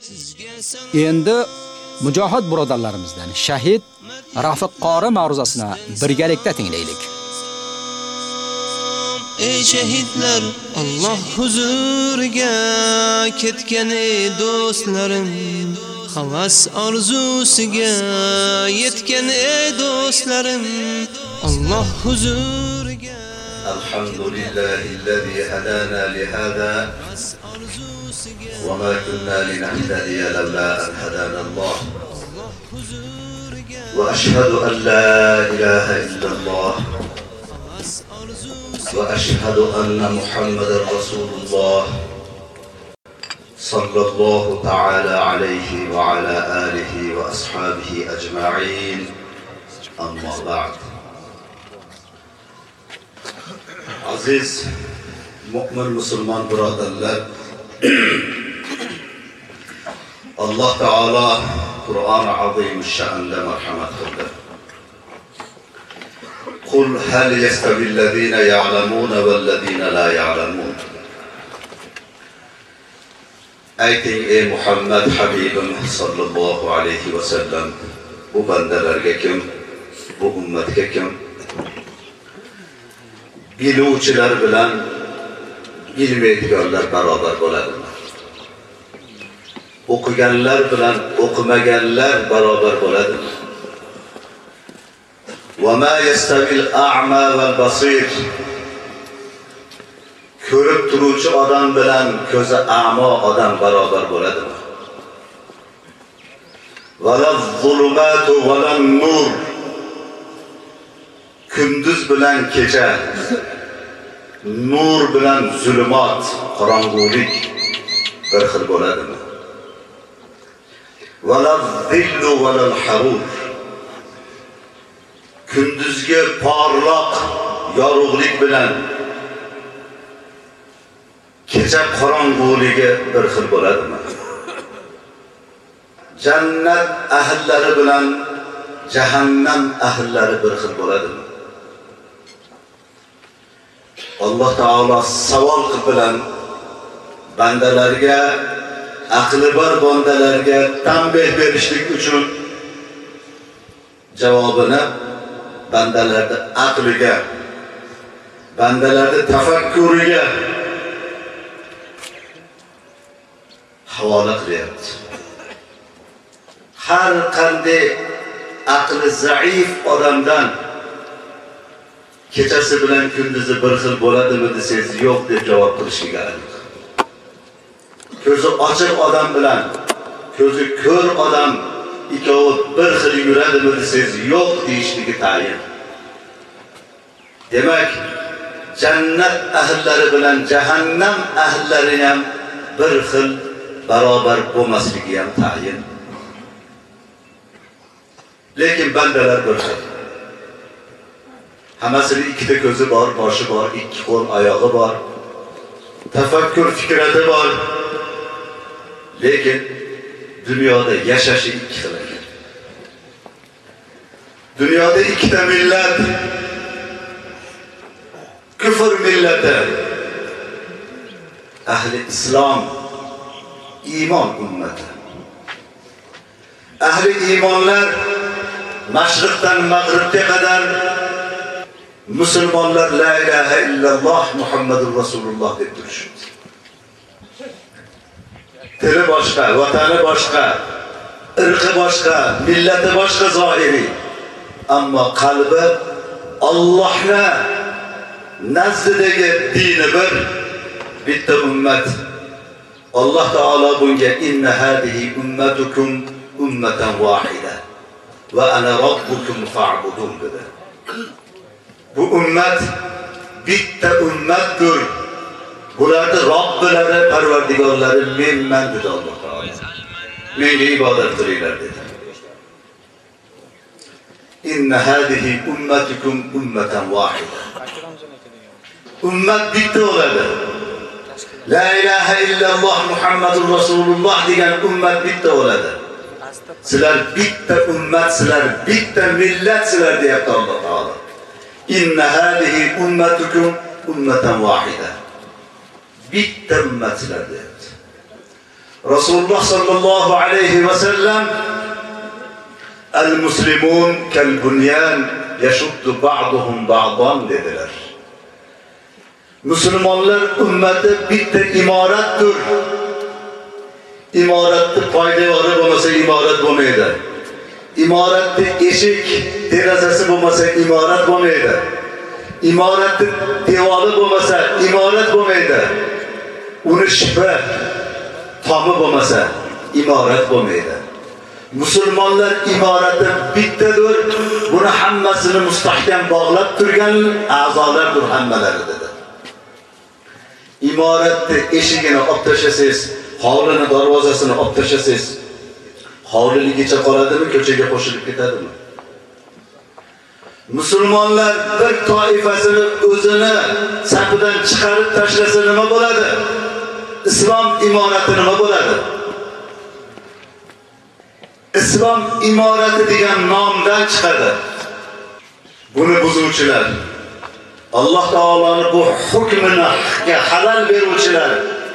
Endi mujohid birodarlarimizdan shahid Rafiq Qori ma'ruzasini birgalikda tinglaylik. Ey shahidlar, Alloh huzuriga ketgan ey do'stlarim, havas orzusiga yetgan ey do'stlarim, Alloh huzuriga. Alhamdulillahillazi hadana li hada wa ma kunna linahtadiya lawla an hadana Allah. Wa ashhadu an la ilaha illallah وأشهد أن محمد رسول الله صلى الله تعالى عليه وعلى آله وأصحابه أجمعين أما بعد. عزيز مؤمن مسلمان برادرlar, Allah Taala Kur'an-ı Azimüşşan'da merhamet kıldı. قل هل يستوي الذين يعلمون والذين لا يعلمون. Ayting ey Muhammad Habibim sallallohu alayhi va sallam, bu bandalarga kim, bu ummatga kim? Biluvchilar bilan bilmaydiganlar barobar bo'ladimi? O'qiganlar bilan o'qimaganlar barobar bo'ladimi? وَمَا يَسْتَوِي الْأَعْمَى وَالْبَصِيرُ. Ko'rib turuvchi odam bilan ko'zi a'mo odam barobar bo'ladimi? وَلَا الظُّلُمَاتُ وَلَا النُّورُ. Kunduz bilan kecha, nur bilan zulumot, qorong'ulik bir xil bo'ladimi? وَلَا الظِّلُّ وَلَا الْحَرُورُ. Kunduzgi porloq yorug'lik bilan kecha qorong'uligi bir xil bo'ladimi? Jannat ahllari bilan jahannam ahllari bir xil bo'ladimi? Alloh taolo savol bilan bandalarga, aqli bor bandalarga tanbeh berishlik uchun javobini bandalarda aqliga, bandalarda tafakkuriga havola qilyapti. Har qanday aqli zaif odamdan kechasi bilan kunduzi bir xil bo'ladimi desangiz, yo'q deb javob qilishiga aniq. Ko'zi ochiq odam bilan ko'zi ko'r odam ikkovi bir xil yuradimi desangiz, yo'q deyishligi tayin. Demak, jannat ahllari bilan jahannam ahllari ham bir xil barobar bo'lmasligi ham tayin. Lekin bandalar bir xil. Hammasining ikkita ko'zi bor, boshi bor, ikki qo'l, oyog'i bor, tafakkur fikrati bor. Lekin dunyoda yashashi ikki xil ekan. Dunyoda ikkita millat, kufr millati, ahli islom, iymon ummati. Ahli iymonlar mashriqdan mag'ribga qadar musulmonlar la ilaha illalloh Muhammadur Rasululloh deb turishdi. Tili boshqa, vatani boshqa, irqi boshqa, millati boshqa zohiriy. Ammo qalbi Allohga nazdidagi dini bir, bitta ummat. Alloh taolo bunga inna hadihi ummatukum ummatan wahida va ana robbukum fa'budun dedi. Bu ummat bitta ummatdir. Bularni Robbilari, Parvardigorlari menman dedi Alloh taolo. Menga ibodat qilinglar dedi. Inna hadihi ummatukum ummatan wahida. Ummat bitta bo'ladi. La ilaha illalloh Muhammadur Rasululloh degan ummat bitta bo'ladi. Sizlar bitta ummat, sizlar bitta millat, sizlar deyapti Alloh taolo. Inna hadihi ummatukum ummatan wahida. Bitta ummat sizlar deyapti. Rasululloh sallallohu alayhi va sallam al-muslimun kal-bunyan yashuddu ba'duhum ba'dan dedilar. Musulmonlar ummati bitta imoratdir. Imoratni poydevori bo'lmasa imorat bo'lmaydi. Imoratni eshik, derazasi bo'lmasa imorat bo'lmaydi. Imoratni devori bo'lmasa imorat bo'lmaydi. Uni shipa, tomi bo'lmasa imorat bo'lmaydi. Musulmonlar imorati bittadir. Buni hammasini mustahkam bog'lab turgan a'zolardir hammalari dedi. Imoratni eshigini olib tashlasangiz, hovlini darvozasini olib tashlasangiz, hovliligicha qoladimi, ko'chaga qo'shilib ketadimi? Musulmonlar bir toifasini o'zini safidan chiqarib tashlasa nima bo'ladi? Islom imorati nima bo'ladi? Islom imorati degan nomdan chiqadi. Buni buzuvchilar, Alloh taoloning bu hukmini halal beruvchilar,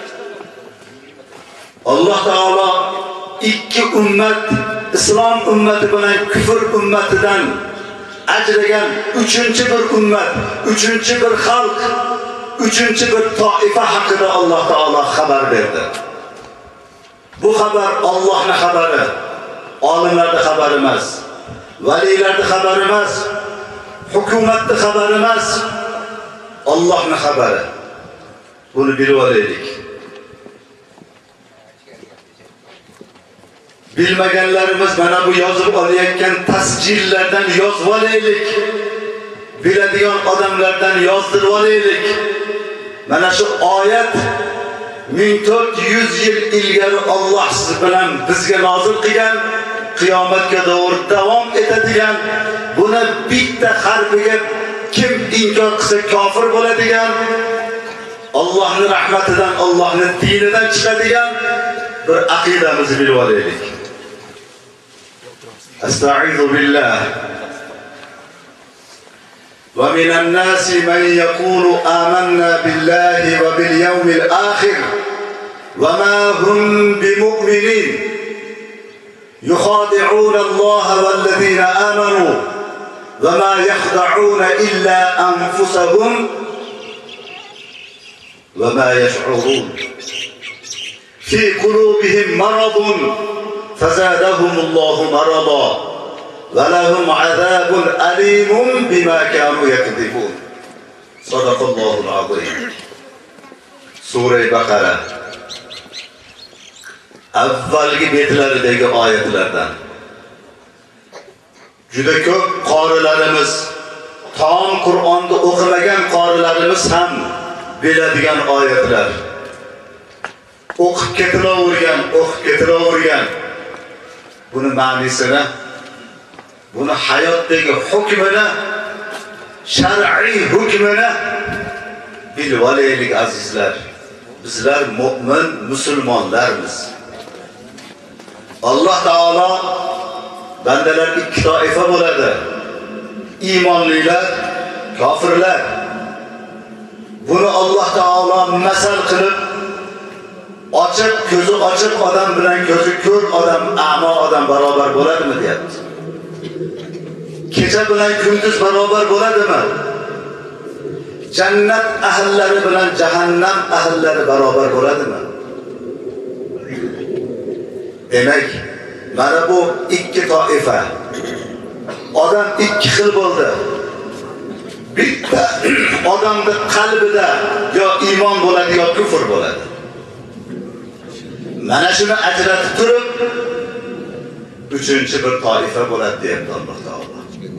Alloh taolo ikki ummat, islom ummati bilan kufr ummatidan ajragan uchinchi bir ummat, uchinchi bir xalq, uchinchi bir toifa haqida Alloh taolo xabar berdi. Bu xabar Allohning xabari, olimlarning xabari emas, valiylarning xabari emas, hukumatning xabari emas, Allohning xabari. Buni bilib olaylik. Bilmaganlarimiz mana bu yozib olayotgan tasjillardan yozib olaylik. Biladigan odamlardan yozdirib olaylik. Mana shu oyat 1400 yil ilgari Alloh siz bilan bizga nozil qilgan, qiyomatga doğru davom etadigan, buni bitta harfiga kim inkor qilsa kofir bo'ladigan, Allohning rahmatidan, Allohning dinidan chiqadigan bir aqidamizni bilib olaylik. Astagfiru billah. ومن الناس من يقول آمنا بالله وباليوم الآخر وما هم بمؤمنين يخادعون الله والذين آمنوا وما يخدعون إلا أنفسهم وما يشعرون في قلوبهم مرض فزادهم الله مرضا وَلَهُمْ عَذَابٌ أَلِيمٌ بِمَا كَانُوا يَكْذِبُونَ. Sadaqallohu al-azim. Sura Baqara. Avvalgi betlaridagi oyatlardan. Juda ko'p qorilarimiz, tom Qur'onni o'qimagan qorilarimiz ham biladigan oyatlar. O'qib ketilavergan. Buni ma'nosini, buni hayotdagi hukmini, shar'iy hukmini bilib olaylik azizlar. Bizlar mu'min musulmonlarmiz. Alloh taolo bandalar ikki toifa bo'ladi. Iymonlilar, kofirlar. Buni Alloh taolo masal qilib, ochiq ko'zi ochiq odam bilan ko'zi ko'r odam, a'mo odam barobar bo'ladimi deyapti. Kecha bilan kunduz barobar bo'ladimi? Jannat ahllari bilan jahannam ahllari barobar bo'ladimi? Demak, mana bu ikki toifa. Odam ikki xil bo'ldi. Bitta odamning qalbida yo iymon bo'ladi yo kufr bo'ladi. Mana shuni ajratib turib, uchinchi bir toifa bo'ladi deyapti Alloh taolo.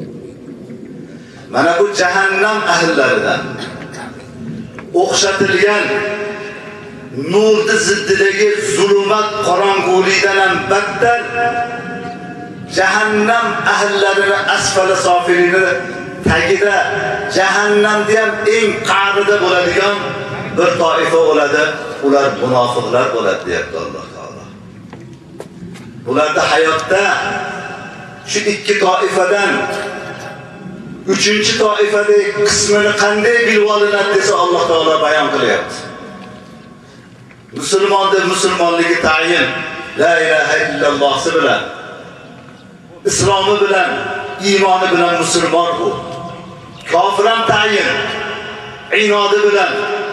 Mana bu jahannam ahllaridan o'xshatilgan nurni ziddidagi zulmat qorong'ulikdan ham battar jahannam ahlarini asfala sofilini tagida jahannamda ham eng qa'rida bo'ladigan bir toifa bo'ladi. Ular munofiqlar bo'ladi deyapti Alloh taolo. Ularda hayotda shu ikki toifadan uchinchi toifadagi qismini qanday bilib olinadi desa Alloh taolo bayon qilyapti. Musulmonning musulmonligi tayin. La ilaha illalloh bilan, islomi bilan, iymoni bilan musulmon bu. Kofir ham tayin. Inodi bilan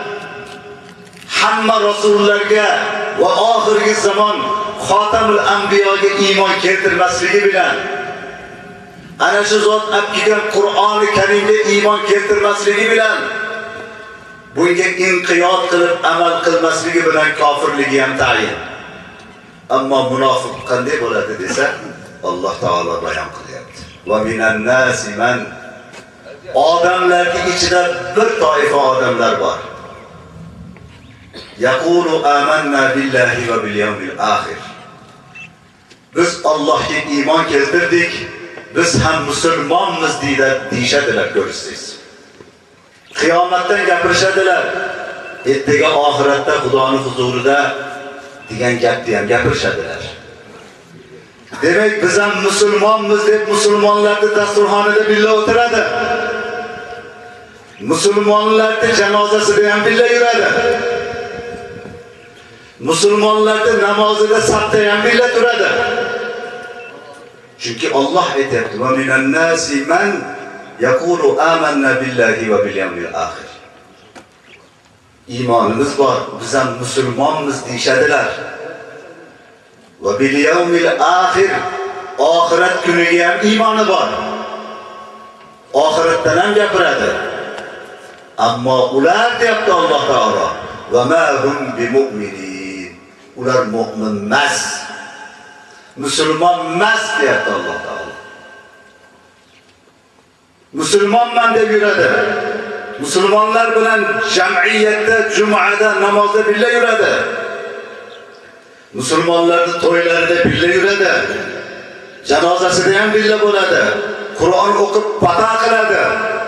hamma rasullarga va oxirgi zamon xotamul anbiyoga iymon keltirmasligi bilan, ana shu zot olib kelgan Qur'oni Karimga iymon keltirmasligi bilan, bunga inqiyod qilib amal qilmasligi bilan kofirligi ham tayin. Ammo munofiq qanday bo'ladi desa, Alloh taolo bayon qilyapti. Va minan nasi man, odamlarning ichida bir toifa odamlar bor. Yaqulu amanna billahi va bil yawmil akhir. Biz Allohga iymon keltirdik, biz ham musulmonmiz deyishadilar, ko'rsiz. Qiyomatdan gapirishadilar. Ertaga oxiratda Xudoning huzurida degan gapni ham gapirishadilar. Demak, biz ham musulmonmiz deb musulmonlarning dasturxonida billa o'tiradi. Musulmonlarning janozasida ham billa yuradi. Musulmonlarning namozida safda ham billa turadi. Chunki Alloh aytayapti: "Va minan nasi man yaqulu amanna billahi va bil yawmil akhir." Iymonimiz bor, biz ham musulmonmiz deyshadilar. Va bil yawmil akhir, oxirat kuniga ham iymoni bor. Oxiratdan ham gapiradi. Ammo ular deyapti Alloh taolo, va ma hum bimu'minin. Ular mu'min emas. Musulmon emas deyapti Alloh taolo. Musulmonman deb yuradi. Musulmonlar bilan jamiyatda, jumada, namozda birga yuradi. Musulmonlarning to'ylarida birga yuradi. Janozasida ham birga bo'ladi. Qur'on o'qib pata qiladi.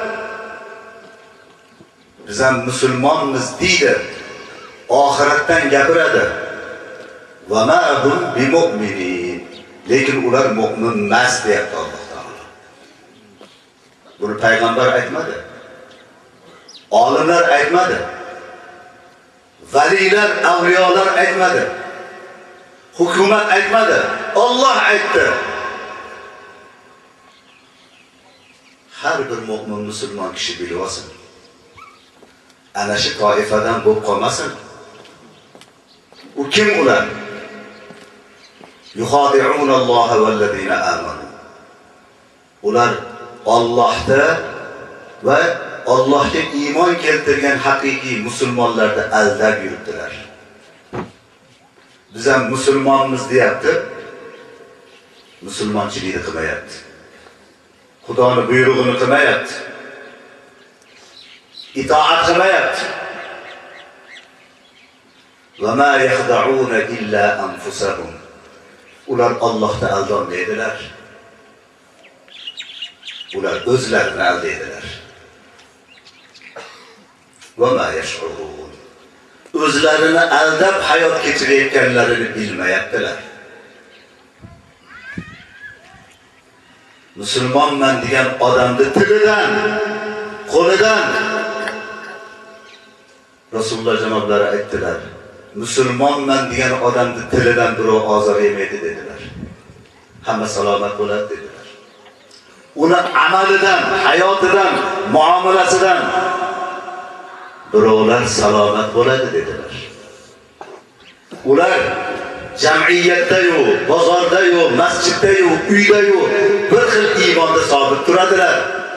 Biz ham musulmonmiz deydi. Oxiratdan gapiradi. Va ma hum bimu'minin. Lekin ular mu'min emas deyapti Alloh taolo. Buni payg'ambar aytmadi. Olimlar aytmadi. Valilar, avliyolar aytmadi. Hukumat aytmadi. Alloh aytdi. Har bir mu'min musulmon kishi bilib olsin. Ana shu toifadan bo'lib qolmasin. U kim ular? Yuhadi'un Alloh va allazina amanu. Ular Allohda va Allohga iymon keltirgan haqiqiy musulmonlarni aldab yuribdilar. Biz ham musulmonmiz deyapti. Musulmonchilikni qilmayapti. Xudoning buyrug'ini qilmayapti. Itoat qilmayapti. Va ma yakhda'una illa anfusahum. Ular Allohga aldonmaydilar. Ular o'zlarini aldaydilar. Va ma yash'urun. O'zlarini aldab hayot kechirayotganlarini bilmayaptilar. Musulmonman degan odamning tilidan, qo'lidan Rasululloh janoblari aytdilar. Musulmonman degan odamning tilidan birov ozor yemaydi dedilar. Hamma salomat bo'ladi dedilar. Uni amalidan, hayotidan, muomalasidan birovlar salomat bo'ladi dedilar. Ular jamiyatda-yu, bozorda-yu, masjidda-yu, uyda-yu bir xil iymonda sobit turadilar.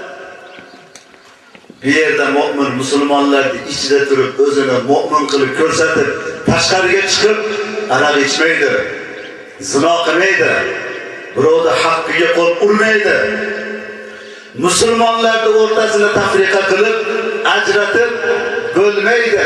Bir yerda mu'min musulmonlarning ichida turib o'zini mu'min qilib ko'rsatib, tashqariga chiqib aroq ichmaydi, zino qilmaydi, birovning haqqiga qo'l urmaydi. Musulmonlarning o'rtasini tafriqa qilib, ajratib bo'lmaydi.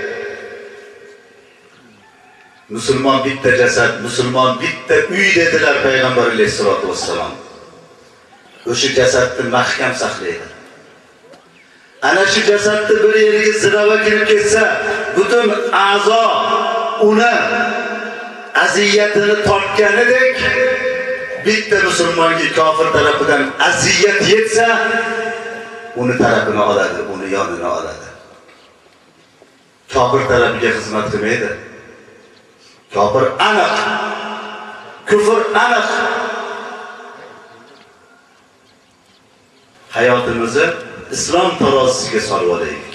Musulmon bitta jasad, musulmon bitta uy dedilar payg'ambar alayhisolatu vassalom. O'sha jasadni mahkam saqlaydi. Ana shu jasadni bir yeriga zirava kirib ketsa, butun a'zo uni aziyatini tortganidek, bitta musulmonga kofir tarafidan aziyat yetsa, uni tarafini oladi, uni yonini oladi. Kofir tarafiga xizmat qilmaydi. Kofir aniq. Kufr aniq. Hayotimizni islom tarozisiga solib olaylik.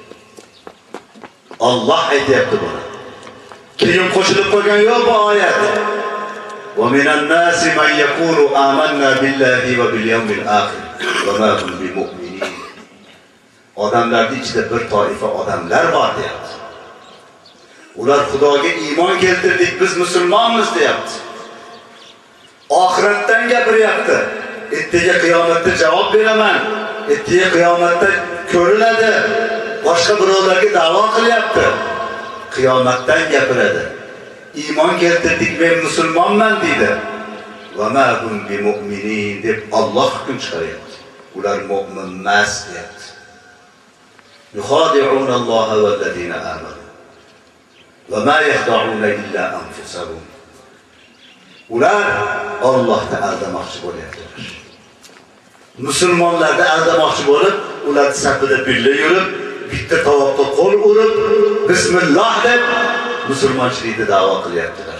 Alloh aytayapti buni. Keyin qo'shilib qo'ygan yo'q bu oyat. Va minan nasi man yaqulu amanna billahi va bil yawmil akhir va ma hum bimu'minin. Odamlarning ichida bir toifa odamlar bor deyapti. Ular Xudoga iymon keltirdik, biz musulmonmiz deyapti. Oxiratdan gapiryapti. Ertaga qiyomatda javob beraman. Ertaga qiyomatda ko'riladi. Boshqa birovlarga da'vo qilyapti. Qiyomatdan gapiradi. Iymon keltirdik, men musulmonman deydi. Va ma hum bimu'minin deb Alloh hukm chiqaryapti. Ular mu'min emas deyapti. Yukhadi'un Alloh va allazina amanu. Va ma yakhda'una illa anfusahum. Ular Allohni aldamoqchi bo'lyaptilar. Musulmonlarni aldamoqchi bo'lib, ular safida birga yurib, bitta tovoqqa qo'l urib, bismillah deb musulmonchilikni da'vo qilyaptilar.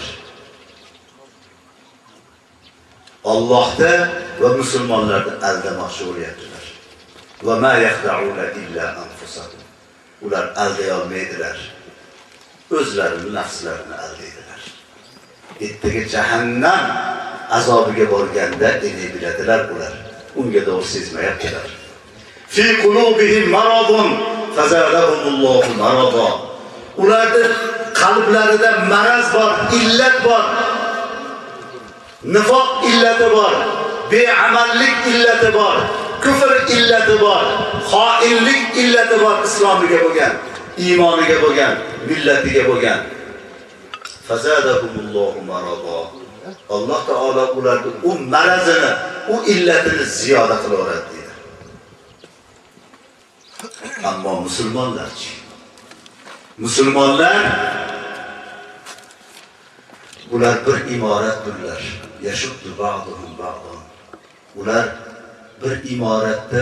Allohni va musulmonlarni aldamoqchi bo'lyaptilar. Va ma yakhda'una illa anfusahum. Ular alday olmaydilar. O'zlarining nafslarini aldaydilar. Ertaga jahannam azobiga borganda eni biladilar ular. Unga doğru sezmayaptilar. Fi qulubihim maradun fazadahumullohu marada. Ularning qalblarida maraz bor, illat bor. Nifoq illati bor, beamallik illati bor, kufr illati bor, xoinlik illati bor islomiga bo'lgan, iymoniga bo'lgan, millatiga bo'lgan. Fazadahumullohu marada. Alloh taolo ularga u marazini, u illatini ziyoda qilaveradi dedi. Ammo musulmonlarchi? Musulmonlar ular bir imoratdirlar. Yashuddu ba'duhum ba'dan. Ular bir imoratda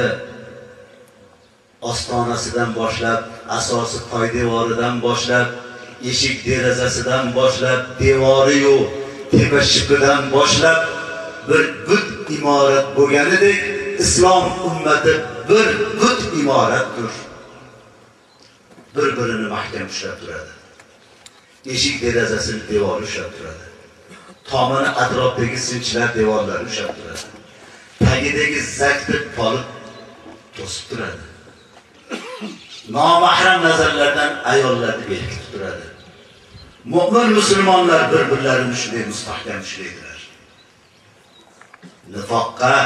ostonasidan boshlab, asosi poydevoridan boshlab, eshik derazasidan boshlab, devori yo'q, tepa shipidan boshlab bir but imorat bo'lganidek, islom ummati bir but imoratdir. Bir-birini mahkam ushlab turadi. Eshik derazasini devori ushlab turadi. Tomini atrofdagi sinchilar devorlari ushlab turadi. Tagidagi zakni polib to'sib turadi. Nomahram nazarlardan ayollarni berkitib turadi. Mu'min musulmonlar bir-birlarini shunday mustahkam ushlaydilar. Nifoqqa,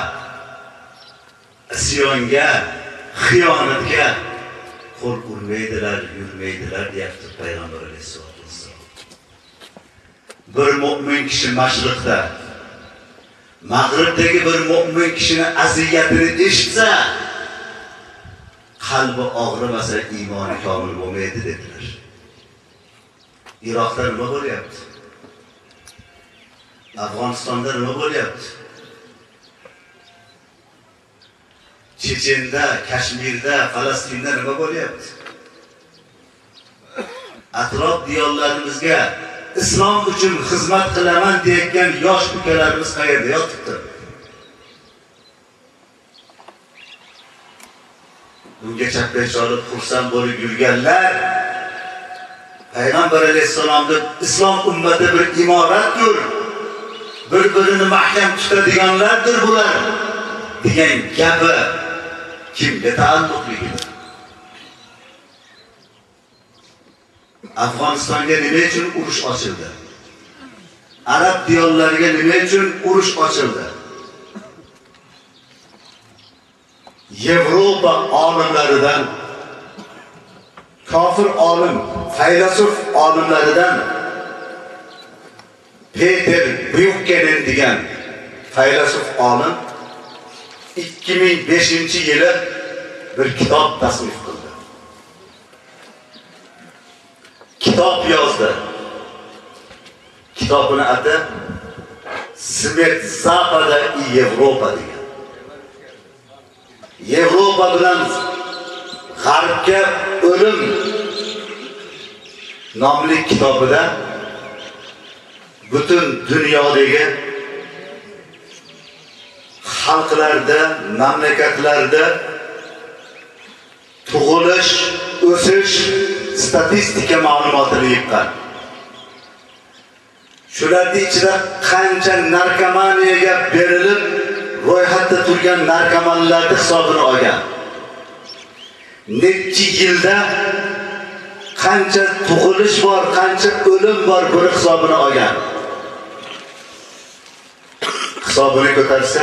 isyonga, xiyonatga qo'l urmaydilar, yurmaydilar deyapti Payg'ambar alayhisolatu vassalom. Bir mu'min kishi mashriqda, mag'ribdagi bir mu'min kishini aziyatini eshitsa, qalbi og'rimasa iymoni komil bo'lmaydi dedilar. Iroqda nima bo'lyapti? Afg'onistonda nima bo'lyapti? Chechenda, Kashmirda, Falastinda nima bo'lyapti? Atrof diyorlarimizga islom uchun xizmat qilaman deyotgan yosh ukalarimiz qayerda yotibdi? Bunga chaqirib xursand bo'lib yurganlar Payg'ambar alayhisolamning islom ummati bir imoratdir, bir-birini mahkam tutadiganlardir bular degan gapi kimga taalluqli? Afg'onistonga nima uchun urush ochildi? Arab diyorlariga nima uchun urush ochildi? Yevropa olimlaridan, kofir olim, faylasuf olimlaridan Peter Brücken degan faylasuf olim 2005-yili bir kitob tasnif qildi. Kitob yozdi. Kitobning ati Smert Zapada i Yevropa degan. Yevropa bilan G'arbga o'lim nomli kitobida butun dunyodagi xalqlarda, mamlakatlarda tug'ilish, o'sish statistika ma'lumotini yig'gan. Shularning ichida qancha narkomaniyaga berilib, ro'yxatda turgan narkomanlarning hisobini olgan. Necha yilda qancha tug'ilish bor, qancha o'lim bor, buni hisobini olgan. Hisobini ko'tarsa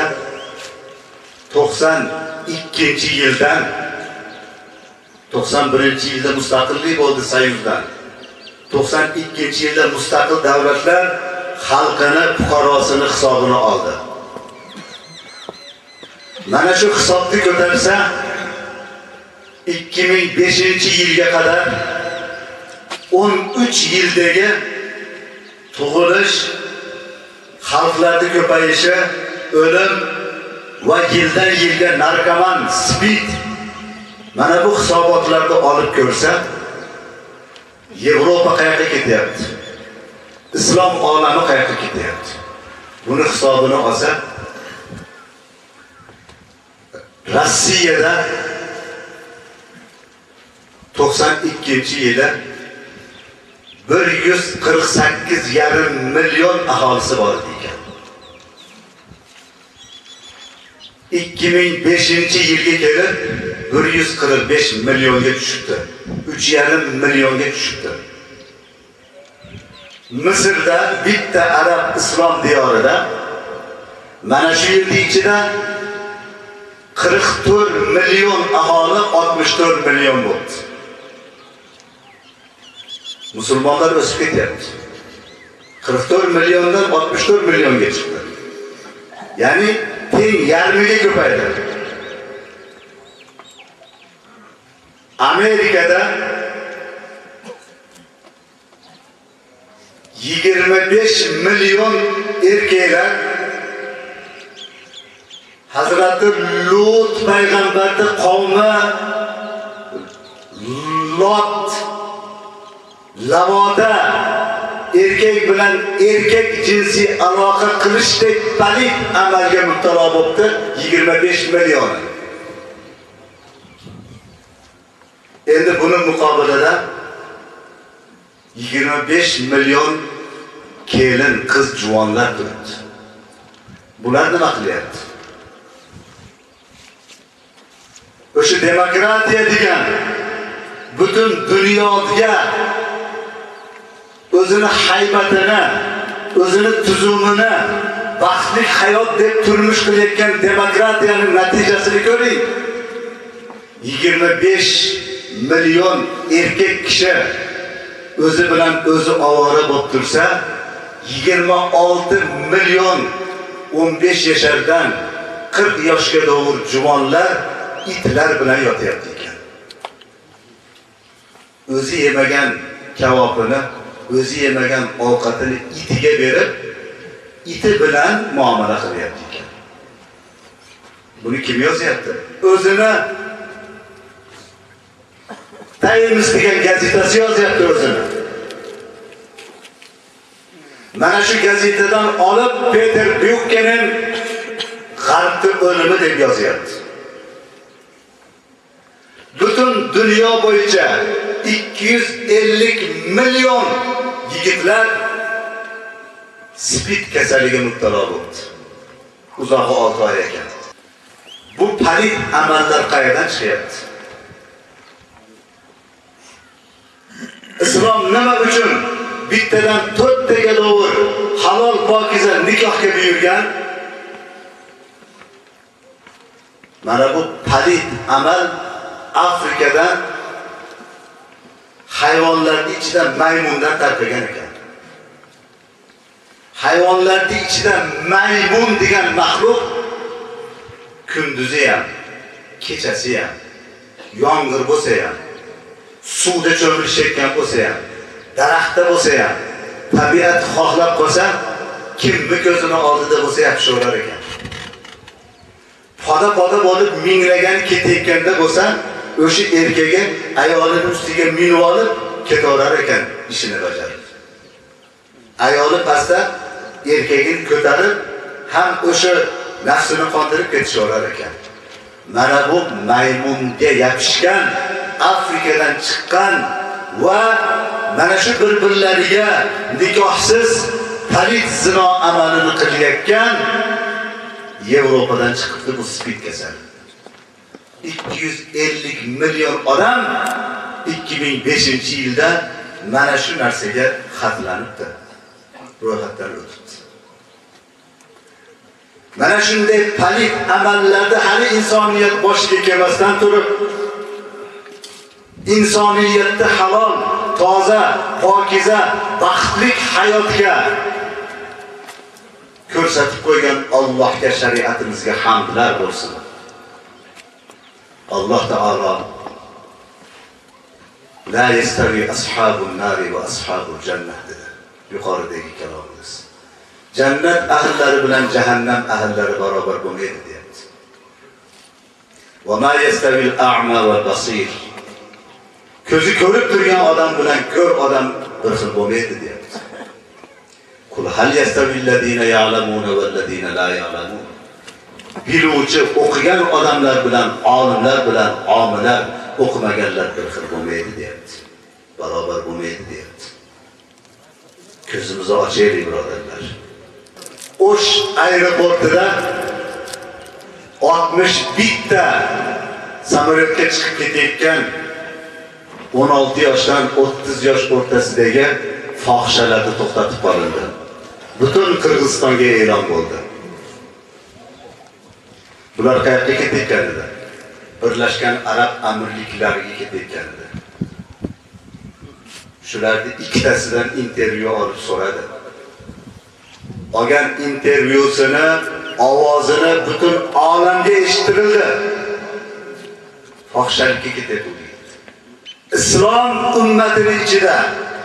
92-yildan 91-yilda mustaqillik bo'ldi Soyuzdan. 92-yilda mustaqil davlatlar xalqini, fuqarosini hisobini oldi. Mana shu hisobni ko'tarsa 2005-yilga qadar 13 yildagi tug'ilish, xalqlarning ko'payishi, o'lim va yildan yilga narkoman, spid, mana bu hisobotlarni olib ko'rsa, Yevropa qayerga ketyapti? Islom olami qayerga ketyapti? Buni hisobini olsa, Rossiyada 92-yilda 148,5 million aholisi bor ekan. 2005-yilga kelib 145 millionga tushibdi. 3,5 millionga tushibdi. Misrda bitta arab islom diyorida mana shu yilning ichida 44 million aholi 64 million bo'ldi. Musulmonlar o'sib ketyapti. 44 milliondan 64 millionga chiqdi. Ya'ni teng yarmiga ko'paydi. Amerikada 25 million erkaklar Hazrati Lut payg'ambarning qavmi Lot Lavoda erkak bilan erkak jinsiy aloqa qilishdek palit amalga mubtalo bo'ldi 25 million. Endi buning muqobilida 25 million kelin, qiz, juvonlar turibdi. Bular nima qilyapti? O'sha demokratiya degan butun dunyoga o'zini haybatini, o'zini tuzumini baxtli hayot deb turmush qilayotgan demokratiyaning natijasini ko'ring. 25 million erkak kishi o'zi bilan o'zi ovora bo'lib tursa, 26 million 15 yashardan 40 yoshga do'g'ir juvonlar itlar bilan yotyapti ekan. O'zi yemagan kavobini, o'zi yemagan ovqatini itiga berib, iti bilan muomala qilyapti ekan. Buni kim yozyapti? O'zini Times degan gazetasi yozyapti o'zini. Mana shu gazetadan olib Peter Buchanan G'arbning o'limi deb yozyapti. Butun dunyo bo'yicha 250 million yigitlar spid kasaliga mubtalo bo'ldi. Uzog'i 6 oy ekan. Bu palit amallar qayerdan chiqyapti? Islom nima uchun bittadan 4 taga do'g'ir halol pokiza nikohga buyurgan? Mana bu palit amal Afrikadan hayvonlarning ichidan maymundan tarqagan ekan. Hayvonlarning ichidan maymun degan maxluq kunduzi ham, kechasi ham, yomg'ir bo'lsa ham, suvda cho'milishayotgan bo'lsa ham, daraxtda bo'lsa ham, tabiat xohlab qolsa, kimni ko'zini oldida bo'lsa yaxshilar ekan. Poda bo'lib minglagan ketayotganda bo'lsa, o'sha erkagi ayolining ustiga minib olib ketaverar ekan ishini bajarib. Ayoli pastda erkagini ko'tarib, ham o'sha nafsini qondirib ketishaverar ekan. Mana bu maymunga yapishgan, Afrikadan chiqqan va mana shu bir-birlariga nikohsiz palit zino amalini qilayotgan Yevropadan chiqibdi bu spid kasali. 250 million odam 2005-yilda mana shu narsaga xatlanibdi. Ro'yxatdan o'tibdi. Mana shunday palit amallarda hali insoniyat boshiga kelmasdan turib, insoniyatni halol, toza, pokiza, baxtli hayotga ko'rsatib qo'ygan Allohga, shariatimizga hamdlar bo'lsin. Alloh taolo la yastavi ashabun nari va ashabul jannah dedi. Yuqoridagi kalomimiz. Jannat ahllari bilan jahannam ahllari barobar bo'lmaydi deyapti. Va ma yastavi al-a'ma va basir. Ko'zi ko'rib turgan odam bilan ko'r odam bir xil bo'lmaydi deyapti. Qul hal yastavi alladina ya'lamuna va alladina la ya'lamun. Biluvchi o'qigan odamlar bilan olimlar bilan omilar o'qimaganlar bir xil bo'lmaydi deyapti. Barobar bo'lmaydi deyapti. Ko'zimizni ochaylik birodarlar. O'sh aeroportida 61 ta samolyotga chiqib ketayotgan 16 yoshdan 30 yosh o'rtasidagi fohishalarni to'xtatib qolindi. Butun Qirg'izistonga e'lon bo'ldi. Bular qayerga ketayotganlar? Birlashgan Arab Amirliklariga ketayotganlar. Shularning ikkitasidan intervyu olib so'radi. Olgan intervyusini, ovozini butun olamga eshittirildi. Fohishalikka ketadi. Islom ummatining ichida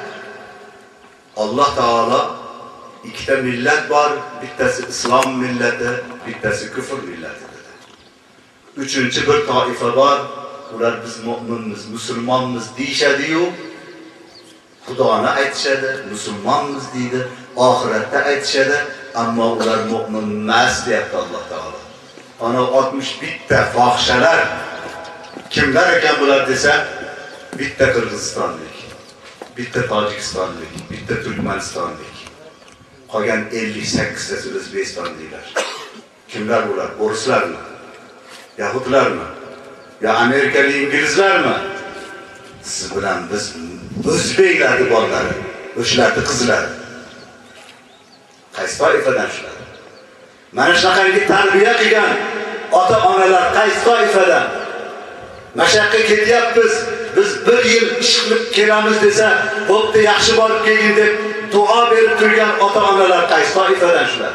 Alloh taolo ikkita millat bor, bittasi islom millati, bittasi kufr millati dedi. Uchinchi bir toifa bor, ular biz mu'minmiz, musulmonmiz deyshadi-yu, Xudoni aytishadi, musulmonmiz deydi, oxiratda aytishadi, ammo ular mu'min emas deyapti Alloh taolo. Ana 61 ta fohishalar kimlar ekan bular desa, bitta Qirg'izistonlik, bitta Tojikistonlik, bitta Turkmanistonlik. Qolgan 58 tasi O'zbekistonliklar. Kimlar bular? O'rislarmi? Yahudlarmi? Ya Amerikalik inglizlarmi? Siz bilan biz o'zbeklarning bolalari, o'shalarning qizlari. Qaysi toifadan shular? Mana shunaqangi tarbiya qilgan ota-onalar qaysi toifadan? Mashaqqa ketyapmiz, biz bir yil ish qilib kelamiz desa, bo'pti, yaxshi borib kelgin deb duo berib turgan ota-onalar qaysi toifadan shular?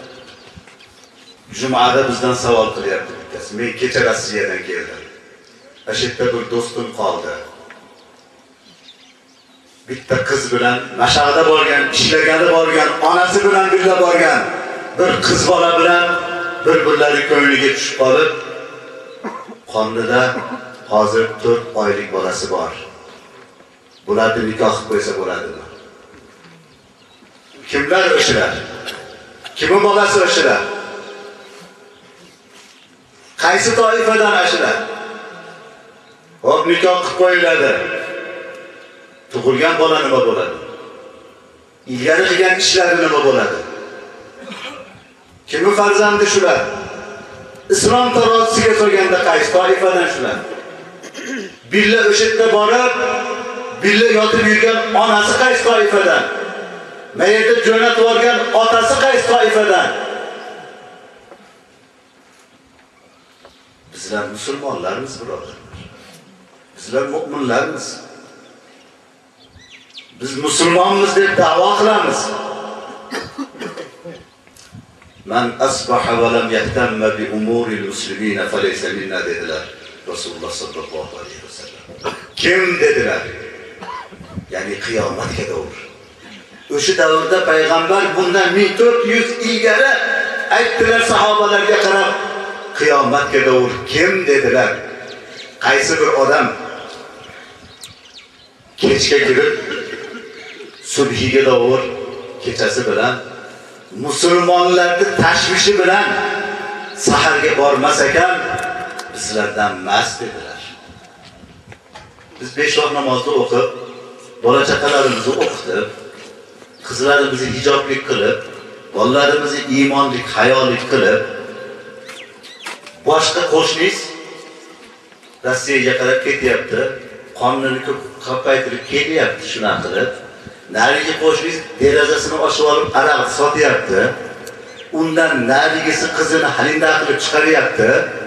Jumada bizdan savol qilyapti bittasi. Men kecha Rossiyadan keldim. Ashitda bir do'stim qoldi. Bitta qiz bilan mashaqda borgan, ishlaganda borgan, onasi bilan birga borgan bir qiz bola bilan bir-birlari ko'ngliga tushib qolib, qonida hozir 4 oylik bolasi bor. Bularni nikoh qilib qo'ysa bo'ladimi? Kimlar o'shalar? Kimning bolasi o'shalar? Qaysi toifadan o'shalar? Hop, nikoh qilib qo'yiladi. Tug'ilgan bola nima bo'ladi? Ilgari qilgan ishlari nima bo'ladi? Kimning farzandi shular? Islom tarozisiga solganda qaysi toifadan shular? Billa o'sha yerda borib, billa yotib yurgan onasi qaysi toifadan? Mayerda jo'natib olgan otasi qaysi toifadan? Bizlar musulmonlarmiz, birodarlar. Bizlar mu'minlarmiz. Biz musulmonmiz deb da'vo qilamiz. Man asbaha va lam yahtamma bi umuril muslimin falaysa minna dedilar Rasululloh sallallohu alayhi vasallam. Kim dedilar? Ya'ni qiyomatga davr. O'sha davrda payg'ambar bundan 1400 ilgari aytdilar sahobalarga qarab, qiyomatga davr kim dedilar? Qaysi bir odam kechga kirib subhiga davr, kechasi bilan musulmonlarning tashvishi bilan saharga bormas ekan, bizlardan mast dedilar. Biz 5 vaqt namozni o'qib, bola chaqalarimizni o'qitib, qizlarimizni hijoblik qilib, bolalarimizni iymonlik, hayolik qilib, boshqa qo'shniz Rossiyaga qarab ketyapti, qonunni ko'paytirib kelyapti, shuna qilib, narigi qo'shniz derazasini ochib olib aroq sotyapti, undan narigisi qizini halinda qilib chiqaryapti.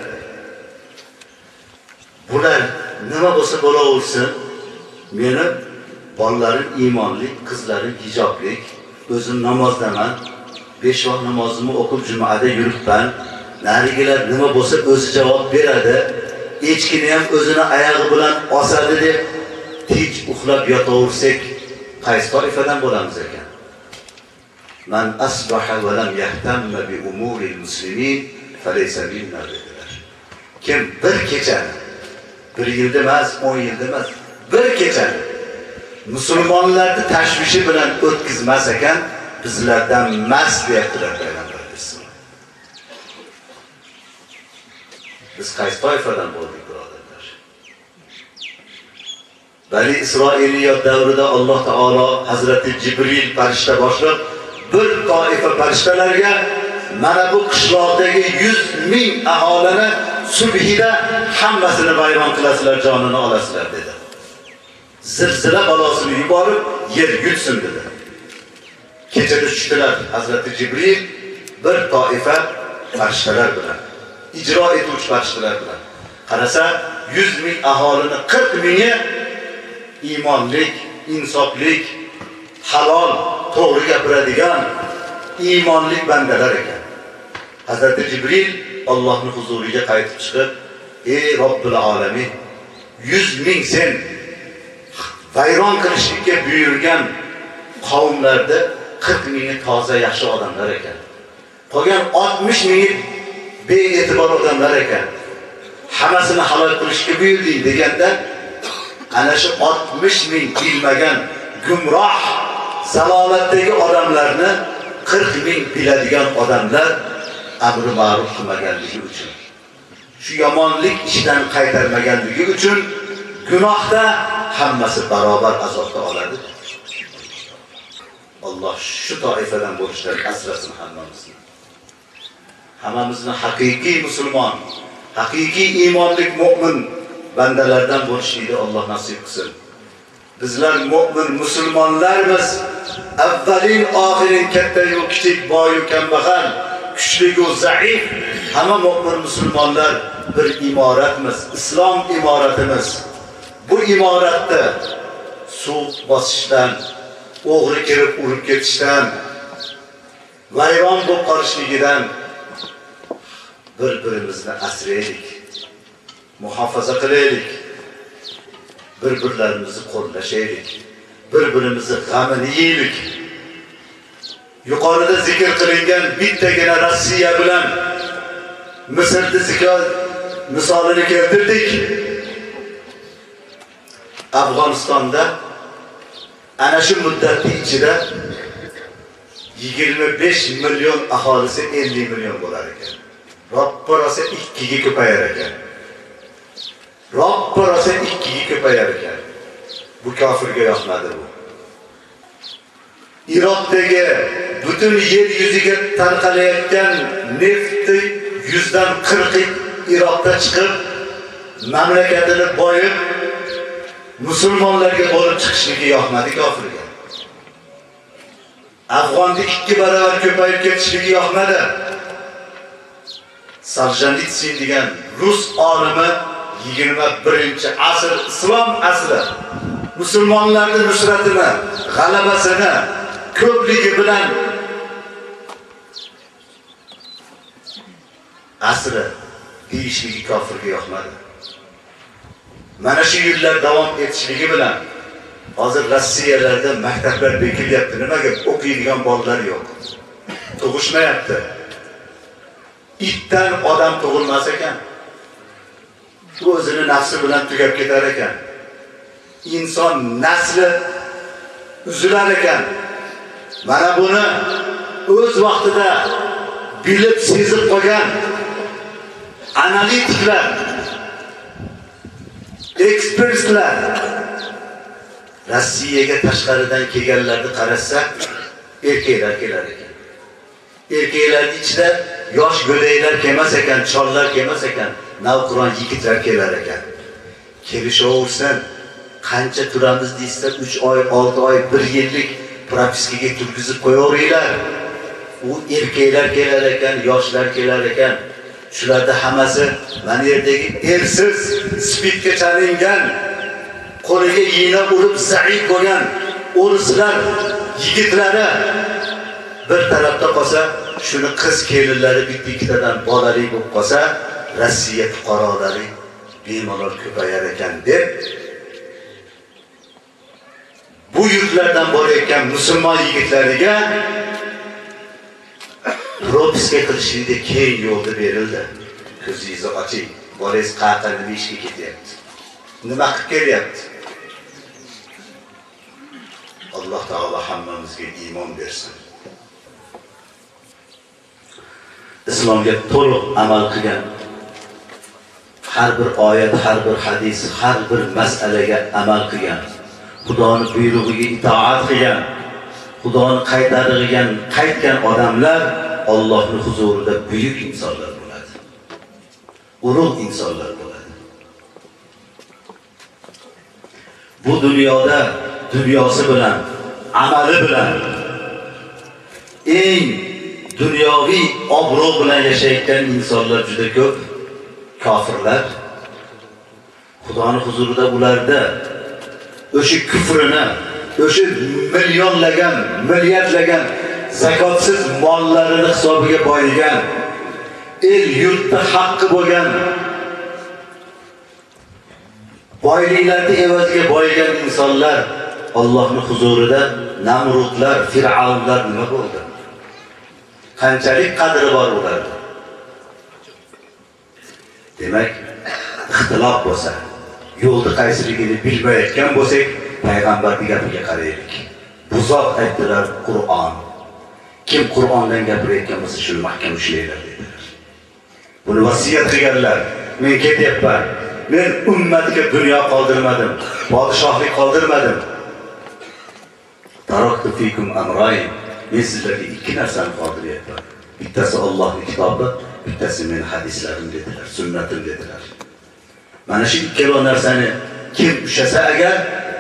Bular nima bo'lsa bo'laversin, meni bolalarim iymonlik, qizlarim hijoblik, o'zim namozdaman, 5 vaqt namozimni o'qib jumada yuribman. Narigilar nima bo'lsa o'zi javob beradi. Echkini ham o'zini oyog'i bilan osadi deb tinch uxlab yotaversak, qaysi toifadan bo'lamiz ekan? Man asbaha va lam yahtamma bi umuril muslimin falaysa minna dedilar. Kim bir kechani, 1 yilda emas, 10 yilda emas, bir kechani musulmonlarni tashvishi bilan o'tkazmas ekan, bizlardan mast deyaptilar payg'ambar alayhisalom. Biz qaysi toifadan bo'ldik, birodarlar? Bani Isroiliyot davrida Alloh taolo Hazrati Jibril farishta boshlab bir toifa farishtalarga mana bu qishloqdagi 100,000 aholini subhida hammasini vayron qilasizlar, jonini olasizlar dedi. Zilzila balosini yuborib yer yutsin dedi. Kechada tushdilar Hazrati Jibril bir toifa farishtalar bilan, ijro etuvchi farishtalar bilan. Qarasa 100,000 aholini 40,000i iymonlik, insoflik, halol, to'g'ri gapiradigan iymonlik bandalar ekan. Hazrati Jibril Allohning huzuriga qaytib chiqib, ey Robbil alamin, 100,000 sen vayron qilishga buyurgan qavmlarda 40,000 toza yaxshi odamlar ekan. Qolgan 60,000 bee'tibor odamlar ekan. Hammasini halol qilishga buyurding deganda, ana shu 60,000 bilmagan, gumroh, zalolatdagi odamlarni 40,000 biladigan odamlar amri ma'ruf qilmaganligi uchun, shu yomonlik ishdan qaytarmaganligi uchun gunohda hammasi barobar azobda oladi. Alloh shu toifadan bo'lishdan asrasin hammamizni. Hammamizni haqiqiy musulmon, haqiqiy iymonlik mu'min bandalardan bo'lishni Alloh nasib qilsin. Bizlar mu'min musulmonlarmiz. Avvalin, oxirin, katta-yu kichik, boy-yu kambag'al, kuchli-yu zaif, hamma mu'min musulmonlar bir imoratmiz, islom imoratimiz. Bu imoratda suv bosishdan, o'g'ri kirib urib ketishdan, vayron bo'lib qolishligidan bir-birimizni asraylik, muhofaza qilaylik, bir-birlarimizni qo'llashaylik, bir-birimizni g'amini yeylik. Yuqorida zikr qilingan bittagina Rossiya bilan Misrni zikr misolini keltirdik. Afg'onistonda ana shu muddatning ichida 25 million aholisi 50 million bo'lar ekan. Ropparasa 2 ga ko'payar ekan. Ropparasa 2 ga ko'payar ekan. Bu kofirga yoqmadi bu. Iroqdagi butun yer yuziga tarqalayotgan neftni 100dan 40 Iroqda chiqib, mamlakatini boyib, musulmonlarga bo'lib chiqishligi yoqmadi kofirga. Afg'onlik 2 barobar ko'payib ketishligi yoqmadi. Solzhenitsin degan rus olimi 21-asr islom asri musulmonlarning nusratini, g'alabasini ko'pligi bilan asri deyishligi kofirga yoqmadi. Mana shu yillar davom etishligi bilan hozir Rossiyalarda maktablar bekilyapti. Nimaga? O'qiydigan bolalar yo'q. Tug'ishmayapti. Itdan odam tug'ilmas ekan. O'zini nafsi bilan tugab ketar ekan. Inson nasli uzilar ekan. Mana buni o'z vaqtida bilib sezib qolgan analitiklar, ekspertlar Rossiyaga tashqaridan kelganlarni qarasa, erkaklar kelar ekan. Erkaklar ichida yosh go'daylar kelmas ekan, chollar kelmas ekan, navqiron yigitlar kelar ekan. Kelishaversan, qancha turamiz deysa 3 oy, 6 oy, 1 yillik propiskaga turgizib qo'yaveringlar. U erkaklar kelar ekan, yoshlar kelar ekan. Shularda hammasi mana yerdagi ersiz, spidga chalingan, qo'liga yina urib zaif bo'lgan o'rislar yigitlari bir tarafda qolsa, shuni qiz kelinlari bitta-ikkitadan bolali bo'lib qolsa, Rossiya fuqarolari bemalol ko'payar ekan deb bu yurtlardan borayotgan musulmon yigitlariga propiska qilishlikda keng yo'lda berildi. Ko'zingizni oching, bolangiz qayerda nima ishga ketyapti? Nima qilib kelyapti? Alloh taolo hammamizga iymon bersin. Islomga to'liq amal qilgan, har bir oyat, har bir hadis, har bir masalaga amal qilgan, Xudoning buyrug'iga itoat qilgan, Xudoning qaytargan, qaytgan odamlar Allohning huzurida buyuk insonlar bo'ladi. Ulug' insonlar bo'ladi. Bu dunyoda dunyosi bilan, amali bilan eng dunyoviy obro' bilan yashayotgan insonlar juda ko'p. Kofirlar Xudoning huzurida ularda o'sha kufrini, o'sha millionlagan, milliardlagan zakotsiz mollarini hisobiga boyigan, el yurtda haqqi bo'lgan boyliklarning evaziga boyigan insonlar Allohning huzurida Namrudlar, Fir'avnlar nima bo'ldi? Qanchalik qadri bor ularda? Demak, ixtilof bo'lsa, yo'lda qaysiligini bilmayotgan bo'lsak, payg'ambarning gapiga qaraylik. Bu zot aytdilar, Qur'on. Kim Qur'ondan gapirayotgan bo'lsa, shuni mahkam ushlaylar dedilar. Buni vasiyat qilganlar. Men ketyapman. Men ummatga dunyo qoldirmadim, podshohlik qoldirmadim. Taraktu fikum amrayn. Men sizlarga ikki narsani qoldiryapman. Bittasi Allohning kitobi, bittasi men hadislarim dedilar, sunnatim dedilar. Mana shu ikkala narsani kim ushasa agar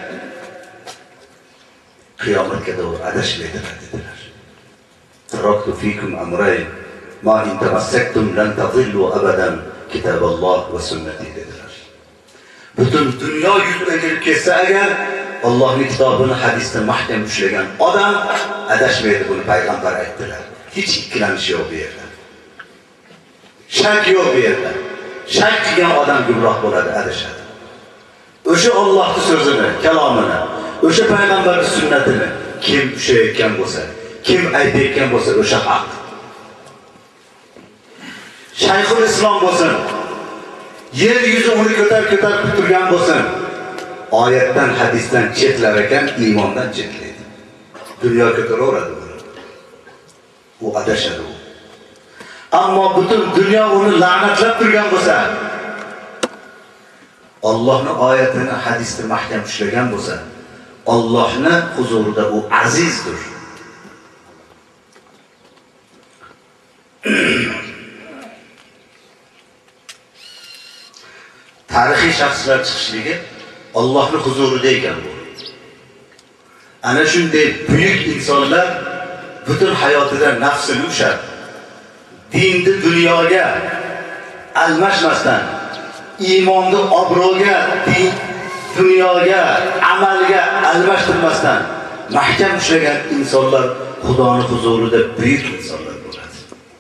qiyomatga to'g'ri adashmaydilar dedilar. Taraktu fikum amrayn ma in tamassaktum lan tadillu abadan kitaballoh va sunnati dedilar. Butun dunyo yuziga kelib ketsa agar Allohning kitobini, hadisni mahkam ushlagan odam adashmaydi, buni payg'ambar aytdilar. Hech ikkilanish yo'q bu yerda. Shak yo'q bu yerda. Shak qilgan odam gumroh bo'ladi, adashadi. O'sha Allohning so'zini, kalomini, o'sha payg'ambarning sunnatini kim ushlayotgan bo'lsa, kim aytayotgan bo'lsa, o'sha haq. Shayxul Islom bo'lsin, yer yuzi uni ko'tarib turgan bo'lsin, oyatdan, hadisdan chetlar ekan, iymondan chetlaydi. Dunyo ko'taraveradi uni. U adashadi u. Ammo butun dunyo uni la'natlab turgan bo'lsa, Allohning oyatini, hadisni mahkam ushlagan bo'lsa, Allohning huzurida u azizdir. Tarixiy shaxslar chiqishligi Allohning huzurida ekan bu. Ana shunday buyuk insonlar butun hayotida nafsini ushlab, dinni dunyoga almashmasdan, iymonni obro'ga, din dunyoga, amalga almashtirmasdan mahkam ushlagan insonlar Xudoning huzurida buyuk insonlar bo'ladi.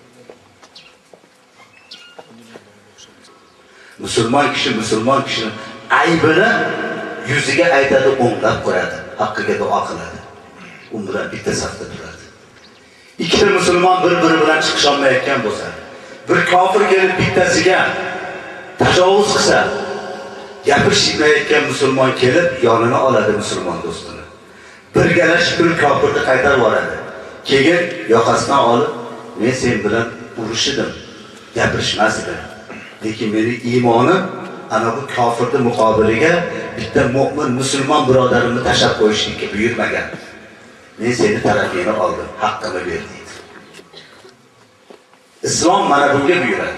Musulmon kishi aybini yuziga aytadi, o'nglab qo'yadi, haqqiga duo qiladi. U bilan bitta safda turadi. Ikkita musulmon bir-biri bilan chiqisholmayotgan bo'lsa, bir kofir kelib bittasiga tajovuz qilsa, gapirishmayotgan musulmon kelib yonini oladi musulmon do'stini. Birgalashib bir kofirni qaytarib yuboradi. Keyin yoqasidan olib, men sen bilan urushidim, gapirishmas edim. Lekin meni iymonim ana bu kofirning muqobiliga bitta mu'min musulmon birodarimni tashab qo'yishlikka buyurmagan. Men seni tarafingni oldim, haqqini ber deydi. Islom mana bunga buyuradi.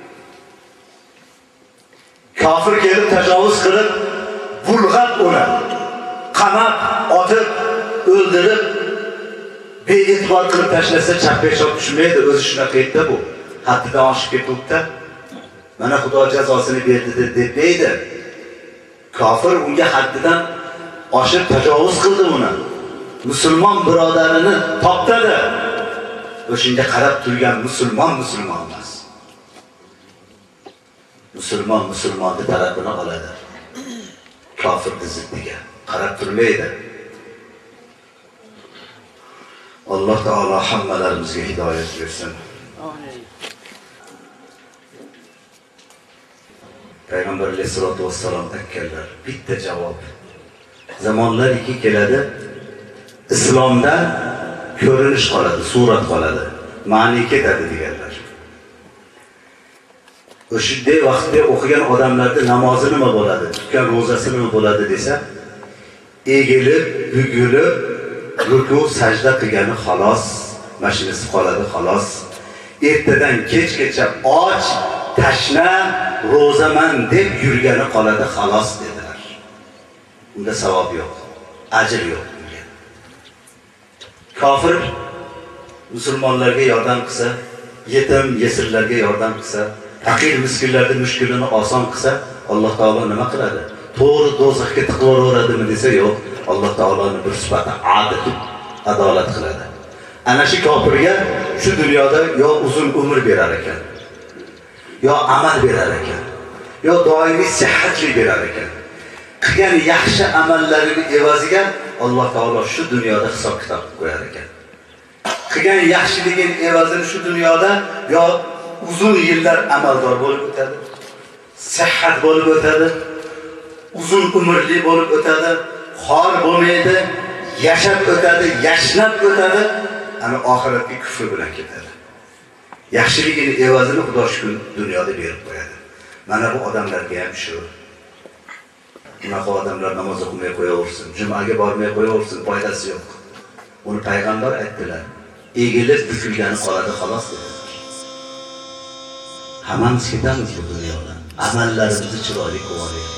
Kofir kelib tajovuz qilib, bulg'ab uni, qamab, otib, o'ldirib, bee'tibor qilib tashlasa chapga-chap tushmaydi, o'zi shunaqa edi bu. Haddidan oshib ketibdi. Mana Xudo jazosini berdi deb deydi. Kofir unga haddidan oshib tajovuz qildi uni. Musulmon birodarini toptadi. O'shunga qarab turgan musulmon emas. Musulmon musulmonni tarafini oladi. Kofir ziddiga qarab turmaydi. Alloh taolo hammalarimizga hidoyat bersin. Amin. Payg'ambar alayhisolatu vassalom aytganlar, bitta javob. Zamonlar ikki keladi. Islomdan ko'rinish qoladi, surat qoladi, ma'ni ketadi deganlar. O'shunday vaqtda o'qigan odamlarda namozi nima bo'ladi, tutgan ro'zasi nima bo'ladi desa, egilib, bugilib, ruku, sajda qilgani xolos, mashinasi qoladi xolos. Ertadan kechgacha och, tashna, ro'zaman deb yurgani qoladi xolos dedilar. Unda savob yo'q, ajr yo'q. Kofir musulmonlarga yordam qilsa, yetim, yesirlarga yordam qilsa, faqir miskinlarning mushkulini oson qilsa, Alloh taolo nima qiladi? To'g'ri do'zaxga tiqvoradimi desa yo'q. Alloh taoloning bir sifati adil, adolat qiladi. Ana shu kofirga shu dunyoda yo uzun umr berar ekan, yo amal berar ekan, yo doimiy sihatli berar ekan. Qilgan yaxshi amallarining evaziga Alloh taolo shu dunyoda hisob-kitob qo'yar ekan. Qilgan yaxshiligining evazini shu dunyoda yo uzun yillar amaldor bo'lib o'tadi, sihat bo'lib o'tadi, uzun umrli bo'lib o'tadi, xor bo'lmaydi, yashab o'tadi, yashnab o'tadi, ana oxiratga kufr bilan ketadi. Yaxshiligining evazini Xudo shu dunyoda berib qo'yadi. Mana bu odamlarga ham shu. Bunaqa odamlar namoz o'qimay qo'yaversin, jumaga bormay qo'yaversin, foydasi yo'q. Uni payg'ambar aytdilar. Egilib bukilgani qoladi xolos dedilar. Hammamiz ketamiz bu dunyodan. Amallarimizni chiroyli qilib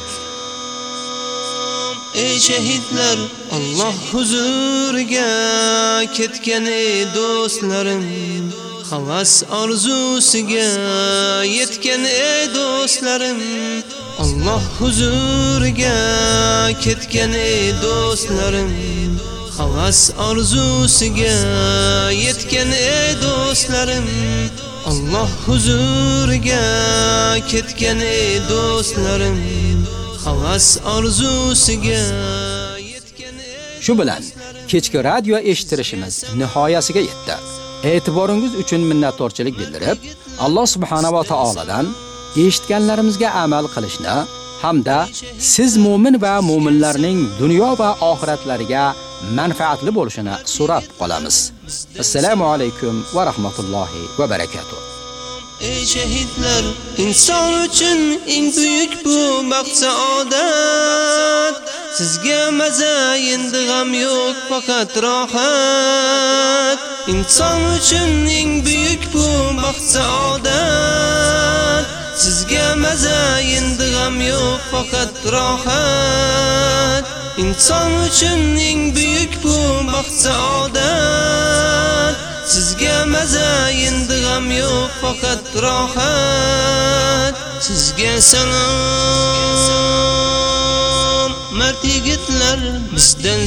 Ey shahidlar, Alloh huzuriga ketgan ey do'stlarim, havas orzusiga yetgan ey do'stlarim, Alloh huzuriga ketgan ey do'stlarim, havas orzusiga yetgan ey do'stlarim, Alloh huzuriga ketgan ey do'stlarim, havas orzusiga yetgan ey. Shu bilan kechki radio eshittirishimiz nihoyasiga yetdi. E'tiboringiz uchun minnatdorchilik bildirib, Alloh subhanahu va taoladan eshitganlarimizga amal qilishni hamda siz mu'min va mu'minlarning dunyo va oxiratlariga manfaatli bo'lishini so'rab qolamiz. Assalomu alaykum va rahmatullohi va barakatuh. Ey shahidlar, inson uchun eng buyuk bu baxt saodat. Sizga maza endi g'am yo'q, faqat rohat. Inson uchun eng buyuk bu baxt saodat. Sizga maza endi g'am yo'q, faqat rohat. Inson uchun eng buyuk bu baxt saodat. Sizga maza endi g'am yo'q, faqat rohat. Sizga salom, mard yigitlar, bizdan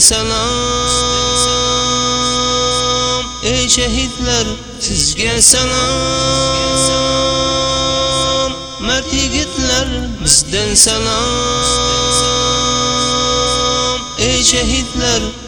salom. Ey shahidlar, sizga salom, mard yigitlar, bizdan salom. Ey shahidlar,